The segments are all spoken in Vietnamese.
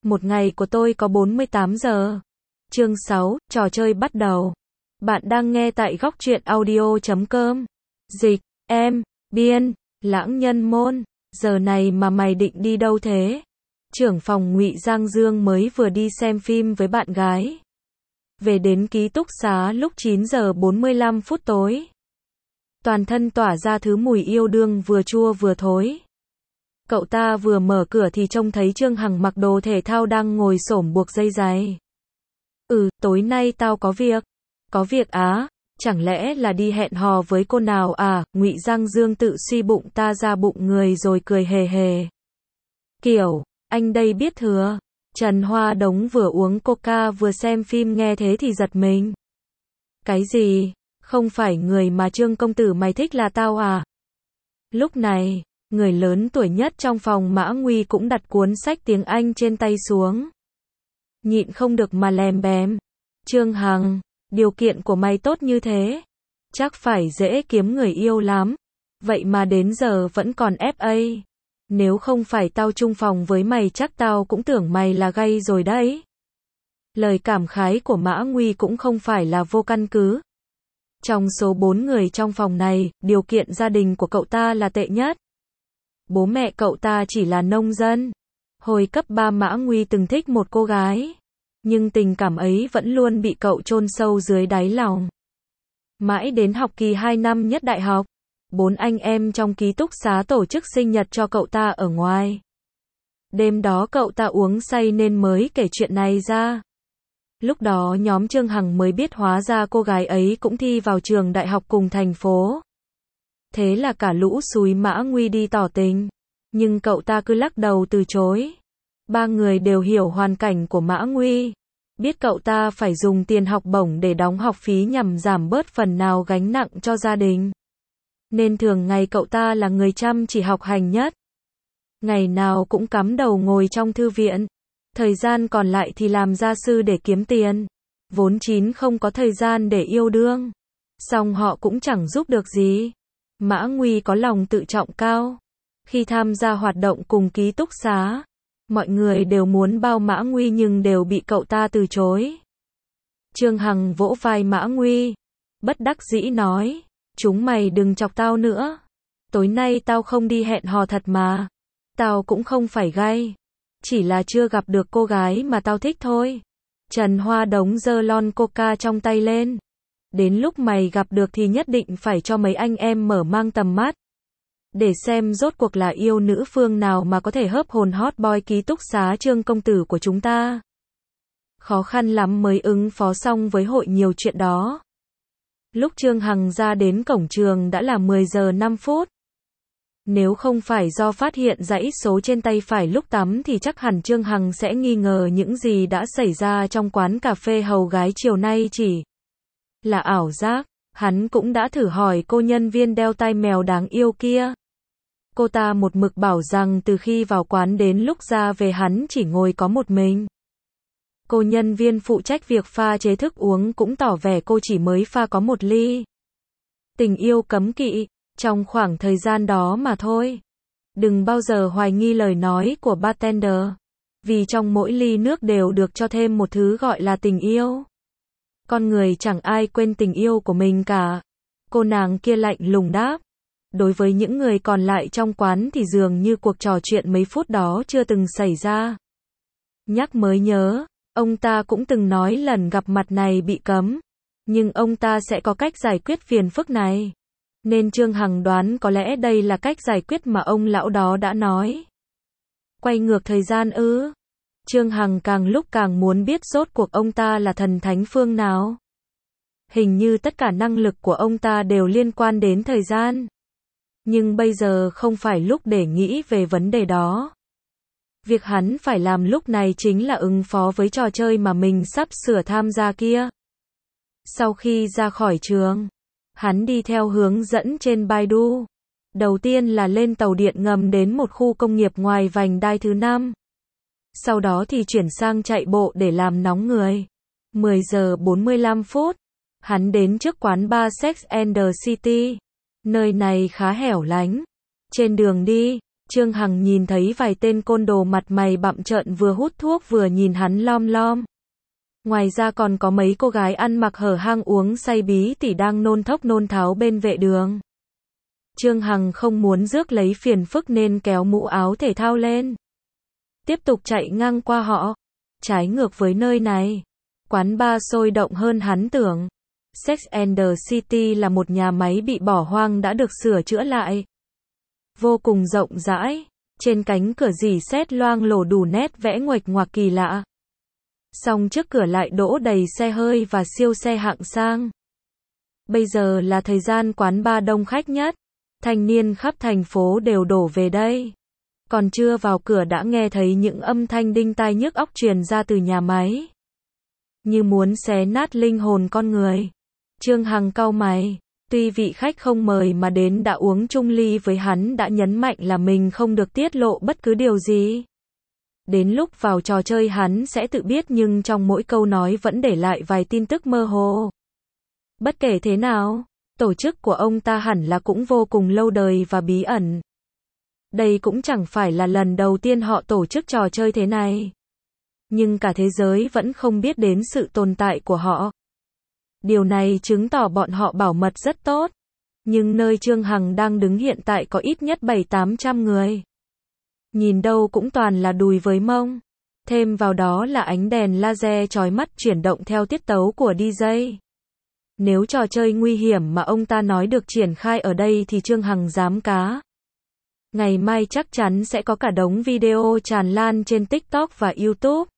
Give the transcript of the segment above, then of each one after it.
Một ngày của tôi có 48 giờ. Chương 6, trò chơi bắt đầu. Bạn đang nghe tại góc truyện audio.com. Dịch, em, biên, lãng nhân môn. Giờ này mà mày định đi đâu thế? Trưởng phòng Ngụy Giang Dương mới vừa đi xem phim với bạn gái. Về đến ký túc xá lúc 9 giờ 45 phút tối. Toàn thân tỏa ra thứ mùi yêu đương vừa chua vừa thối. Cậu ta vừa mở cửa thì trông thấy Trương Hằng mặc đồ thể thao đang ngồi xổm buộc dây giày. Tối nay tao có việc. Có việc á? Chẳng lẽ là đi hẹn hò với cô nào à? Ngụy Giang Dương tự suy bụng ta ra bụng người rồi cười hề hề. Kiểu, anh đây biết thừa. Trần Hoa Đống vừa uống coca vừa xem phim nghe thế thì giật mình. Cái gì? Không phải người mà Trương công tử mày thích là tao à? Lúc này, người lớn tuổi nhất trong phòng Mã Nguy cũng đặt cuốn sách tiếng Anh trên tay xuống. Nhịn không được mà lèm bèm. Trương Hằng, điều kiện của mày tốt như thế, chắc phải dễ kiếm người yêu lắm. Vậy mà đến giờ vẫn còn FA. Nếu không phải tao chung phòng với mày chắc tao cũng tưởng mày là gay rồi đấy. Lời cảm khái của Mã Nguy cũng không phải là vô căn cứ. Trong số 4 người trong phòng này, điều kiện gia đình của cậu ta là tệ nhất. Bố mẹ cậu ta chỉ là nông dân. Hồi cấp 3 Mã Nguy từng thích một cô gái. Nhưng tình cảm ấy vẫn luôn bị cậu chôn sâu dưới đáy lòng. Mãi đến học kỳ 2 năm nhất đại học, 4 anh em trong ký túc xá tổ chức sinh nhật cho cậu ta ở ngoài. Đêm đó cậu ta uống say nên mới kể chuyện này ra. Lúc đó nhóm Trương Hằng mới biết hóa ra cô gái ấy cũng thi vào trường đại học cùng thành phố. Thế là cả lũ xúi Mã Nguy đi tỏ tình. Nhưng cậu ta cứ lắc đầu từ chối. Ba người đều hiểu hoàn cảnh của Mã Nguy. Biết cậu ta phải dùng tiền học bổng để đóng học phí nhằm giảm bớt phần nào gánh nặng cho gia đình. Nên thường ngày cậu ta là người chăm chỉ học hành nhất. Ngày nào cũng cắm đầu ngồi trong thư viện. Thời gian còn lại thì làm gia sư để kiếm tiền. Vốn chín không có thời gian để yêu đương. Song họ cũng chẳng giúp được gì. Mã Nguy có lòng tự trọng cao. Khi tham gia hoạt động cùng ký túc xá, mọi người đều muốn bao Mã Nguy nhưng đều bị cậu ta từ chối. Trương Hằng vỗ vai Mã Nguy, bất đắc dĩ nói, chúng mày đừng chọc tao nữa. Tối nay tao không đi hẹn hò thật mà. Tao cũng không phải gay. Chỉ là chưa gặp được cô gái mà tao thích thôi. Trần Hoa Đống giơ lon coca trong tay lên. Đến lúc mày gặp được thì nhất định phải cho mấy anh em mở mang tầm mắt. Để xem rốt cuộc là yêu nữ phương nào mà có thể hớp hồn hot boy ký túc xá Trương công tử của chúng ta. Khó khăn lắm mới ứng phó xong với hội nhiều chuyện đó. Lúc Trương Hằng ra đến cổng trường đã là 10 giờ 5 phút. Nếu không phải do phát hiện dãy số trên tay phải lúc tắm thì chắc hẳn Trương Hằng sẽ nghi ngờ những gì đã xảy ra trong quán cà phê hầu gái chiều nay chỉ là ảo giác. Hắn cũng đã thử hỏi cô nhân viên đeo tai mèo đáng yêu kia. Cô ta một mực bảo rằng từ khi vào quán đến lúc ra về hắn chỉ ngồi có một mình. Cô nhân viên phụ trách việc pha chế thức uống cũng tỏ vẻ cô chỉ mới pha có một ly. Tình yêu cấm kỵ, trong khoảng thời gian đó mà thôi. Đừng bao giờ hoài nghi lời nói của bartender. Vì trong mỗi ly nước đều được cho thêm một thứ gọi là tình yêu. Con người chẳng ai quên tình yêu của mình cả. Cô nàng kia lạnh lùng đáp. Đối với những người còn lại trong quán thì dường như cuộc trò chuyện mấy phút đó chưa từng xảy ra. Nhắc mới nhớ, ông ta cũng từng nói lần gặp mặt này bị cấm. Nhưng ông ta sẽ có cách giải quyết phiền phức này. Nên Trương Hằng đoán có lẽ đây là cách giải quyết mà ông lão đó đã nói. Quay ngược thời gian ư? Trương Hằng càng lúc càng muốn biết rốt cuộc ông ta là thần thánh phương nào. Hình như tất cả năng lực của ông ta đều liên quan đến thời gian. Nhưng bây giờ không phải lúc để nghĩ về vấn đề đó. Việc hắn phải làm lúc này chính là ứng phó với trò chơi mà mình sắp sửa tham gia kia. Sau khi ra khỏi trường, hắn đi theo hướng dẫn trên Baidu. Đầu tiên là lên tàu điện ngầm đến một khu công nghiệp ngoài vành đai thứ 5. Sau đó thì chuyển sang chạy bộ để làm nóng người. 10 giờ 45 phút, hắn đến trước quán bar Sex and the City. Nơi này khá hẻo lánh. Trên đường đi, Trương Hằng nhìn thấy vài tên côn đồ mặt mày bặm trợn vừa hút thuốc vừa nhìn hắn lom lom. Ngoài ra còn có mấy cô gái ăn mặc hở hang uống say bí tỉ đang nôn thốc nôn tháo bên vệ đường. Trương Hằng không muốn rước lấy phiền phức nên kéo mũ áo thể thao lên. Tiếp tục chạy ngang qua họ. Trái ngược với nơi này, quán bar sôi động hơn hắn tưởng. Sex and the City là một nhà máy bị bỏ hoang đã được sửa chữa lại. Vô cùng rộng rãi, trên cánh cửa rỉ sét loang lổ đủ nét vẽ nguệch ngoạc kỳ lạ. Song trước cửa lại đỗ đầy xe hơi và siêu xe hạng sang. Bây giờ là thời gian quán bar đông khách nhất. Thanh niên khắp thành phố đều đổ về đây. Còn chưa vào cửa đã nghe thấy những âm thanh đinh tai nhức óc truyền ra từ nhà máy. Như muốn xé nát linh hồn con người. Trương Hằng cau mày. Tuy vị khách không mời mà đến đã uống chung ly với hắn đã nhấn mạnh là mình không được tiết lộ bất cứ điều gì. Đến lúc vào trò chơi hắn sẽ tự biết nhưng trong mỗi câu nói vẫn để lại vài tin tức mơ hồ. Bất kể thế nào, tổ chức của ông ta hẳn là cũng vô cùng lâu đời và bí ẩn. Đây cũng chẳng phải là lần đầu tiên họ tổ chức trò chơi thế này. Nhưng cả thế giới vẫn không biết đến sự tồn tại của họ. Điều này chứng tỏ bọn họ bảo mật rất tốt. Nhưng nơi Trương Hằng đang đứng hiện tại có ít nhất 700-800 người. Nhìn đâu cũng toàn là đùi với mông. Thêm vào đó là ánh đèn laser chói mắt chuyển động theo tiết tấu của DJ. Nếu trò chơi nguy hiểm mà ông ta nói được triển khai ở đây thì Trương Hằng dám cá. Ngày mai chắc chắn sẽ có cả đống video tràn lan trên TikTok và YouTube.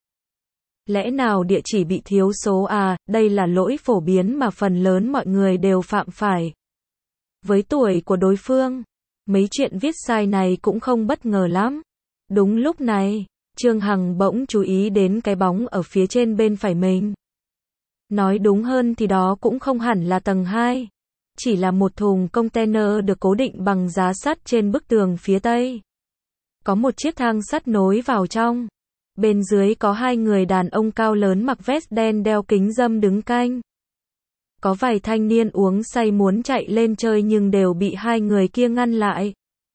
Lẽ nào địa chỉ bị thiếu số à, đây là lỗi phổ biến mà phần lớn mọi người đều phạm phải. Với tuổi của đối phương, mấy chuyện viết sai này cũng không bất ngờ lắm. Đúng lúc này, Trương Hằng bỗng chú ý đến cái bóng ở phía trên bên phải mình. Nói đúng hơn thì đó cũng không hẳn là tầng 2. Chỉ là một thùng container được cố định bằng giá sắt trên bức tường phía tây. Có một chiếc thang sắt nối vào trong. Bên dưới có hai người đàn ông cao lớn mặc vest đen đeo kính râm đứng canh. Có vài thanh niên uống say muốn chạy lên chơi nhưng đều bị hai người kia ngăn lại.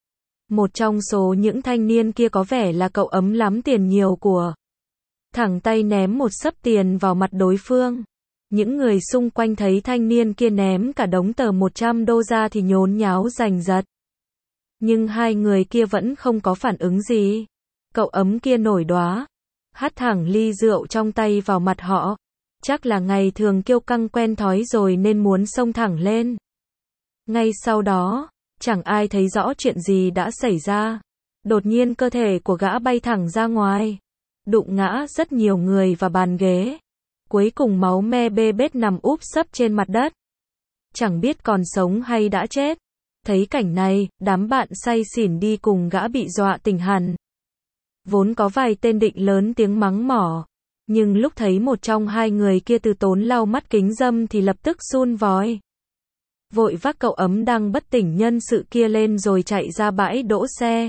Một trong số những thanh niên kia có vẻ là cậu ấm lắm tiền nhiều của. Thẳng tay ném một xấp tiền vào mặt đối phương. Những người xung quanh thấy thanh niên kia ném cả đống tờ 100 đô ra thì nhốn nháo giành giật. Nhưng hai người kia vẫn không có phản ứng gì. Cậu ấm kia nổi đoá. Hắt thẳng ly rượu trong tay vào mặt họ. Chắc là ngày thường kiêu căng quen thói rồi nên muốn xông thẳng lên. Ngay sau đó, chẳng ai thấy rõ chuyện gì đã xảy ra. Đột nhiên cơ thể của gã bay thẳng ra ngoài. Đụng ngã rất nhiều người và bàn ghế. Cuối cùng máu me bê bết nằm úp sấp trên mặt đất. Chẳng biết còn sống hay đã chết. Thấy cảnh này, đám bạn say xỉn đi cùng gã bị dọa tỉnh hẳn. Vốn có vài tên định lớn tiếng mắng mỏ. Nhưng lúc thấy một trong hai người kia từ tốn lau mắt kính râm thì lập tức run vòi. Vội vác cậu ấm đang bất tỉnh nhân sự kia lên rồi chạy ra bãi đỗ xe.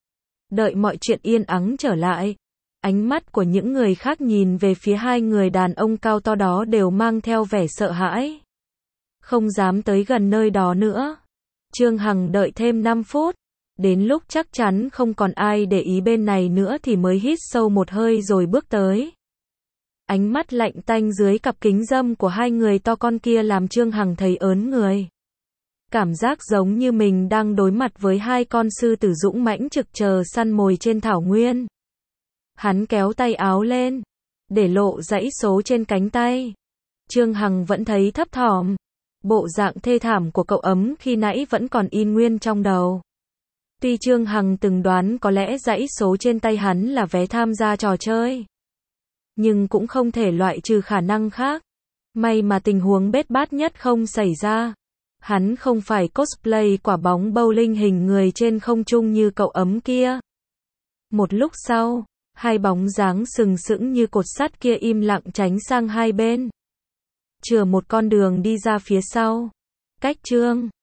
Đợi mọi chuyện yên ắng trở lại. Ánh mắt của những người khác nhìn về phía hai người đàn ông cao to đó đều mang theo vẻ sợ hãi. Không dám tới gần nơi đó nữa. Trương Hằng đợi thêm 5 phút. Đến lúc chắc chắn không còn ai để ý bên này nữa thì mới hít sâu một hơi rồi bước tới. Ánh mắt lạnh tanh dưới cặp kính râm của hai người to con kia làm Trương Hằng thấy ớn người. Cảm giác giống như mình đang đối mặt với hai con sư tử dũng mãnh trực chờ săn mồi trên thảo nguyên. Hắn kéo tay áo lên, để lộ dãy số trên cánh tay. Trương Hằng vẫn thấy thấp thỏm. Bộ dạng thê thảm của cậu ấm khi nãy vẫn còn in nguyên trong đầu. Tuy Trương Hằng từng đoán có lẽ dãy số trên tay hắn là vé tham gia trò chơi. Nhưng cũng không thể loại trừ khả năng khác. May mà tình huống bết bát nhất không xảy ra. Hắn không phải cosplay quả bóng bowling hình người trên không trung như cậu ấm kia. Một lúc sau, hai bóng dáng sừng sững như cột sắt kia im lặng tránh sang hai bên. Chừa một con đường đi ra phía sau. Cách Trương